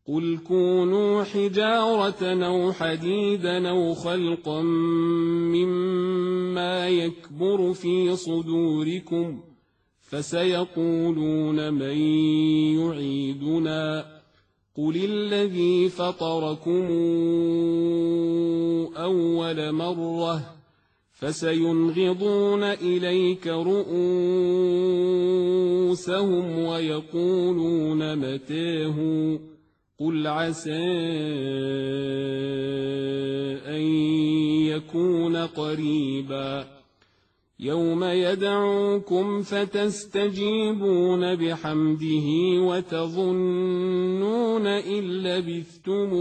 قل كونوا حجارة أو حديدا أو خلقا مما يكبر في صدوركم فسيقولون من يعيدنا قل الذي فطركم أول مرة فسينغضون إليك رؤوسهم ويقولون متاه قل عسى أن يكون قريبا يوم يدعوكم فتستجيبون بحمده وتظنون إن لبثتم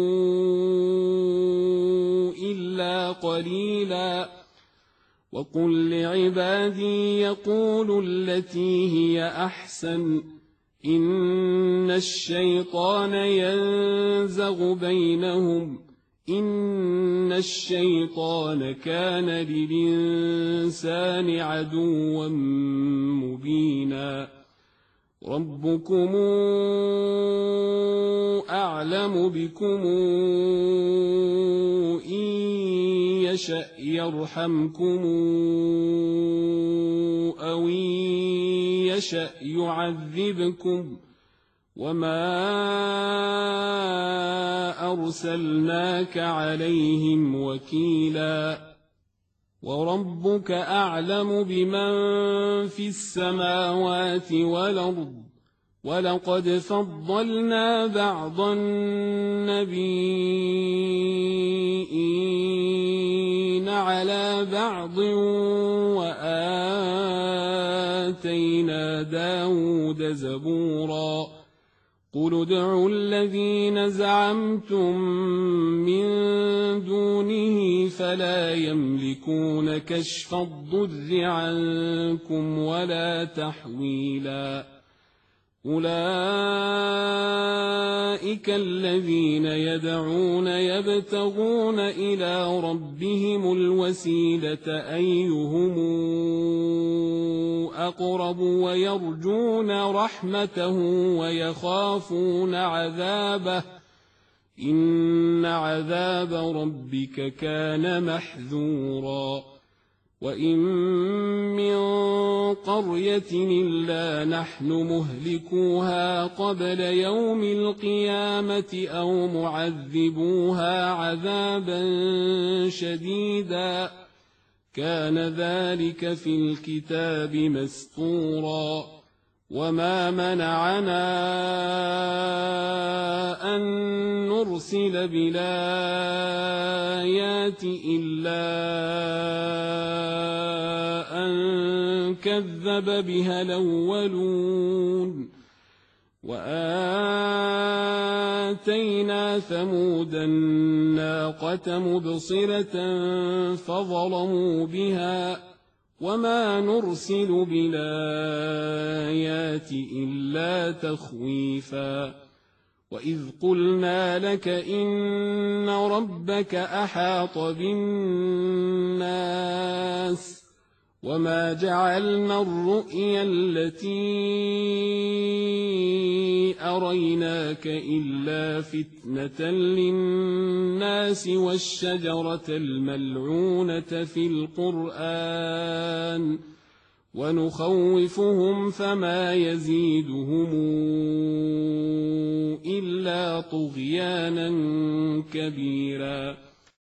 إلا قليلا وقل لعبادي يقولوا التي هي أحسن إن الشيطان ينزغ بينهم إن الشيطان كان للإنسان عدوا مبينا ربكم أعلم بكم إن يشأ يرحمكم أو إن يشأ يعذبكم وما أرسلناك عليهم وكيلا وربك أعلم بمن في السماوات والأرض ولقد فضلنا بعض النبيين على بعض وآتينا داود زبورا قل ادعوا الذين زعمتم من دونه فلا يملكون كشف الضر عنكم ولا تحويلا أولئك الذين يدعون يبتغون إلى ربهم الوسيلة أيهم أقرب ويرجون رحمته ويخافون عذابه إن عذاب ربك كان محذورا وإن من قرية إلا نحن مهلكوها قبل يوم القيامة أو معذبوها عذابا شديدا كان ذلك في الكتاب مسطورا وما منعنا أن نرسل بالآيات إلا أن كذب بها الأولون وآتينا ثمود الناقة مبصرة فظلموا بها وما نرسل بالآيات إلا تخويفا وإذ قلنا لك إن ربك أحاط بالناس وما جعلنا الرؤيا التي أريناك إلا فتنة للناس والشجرة الملعونة في القرآن ونخوفهم فما يزيدهم إلا طغيانا كبيرا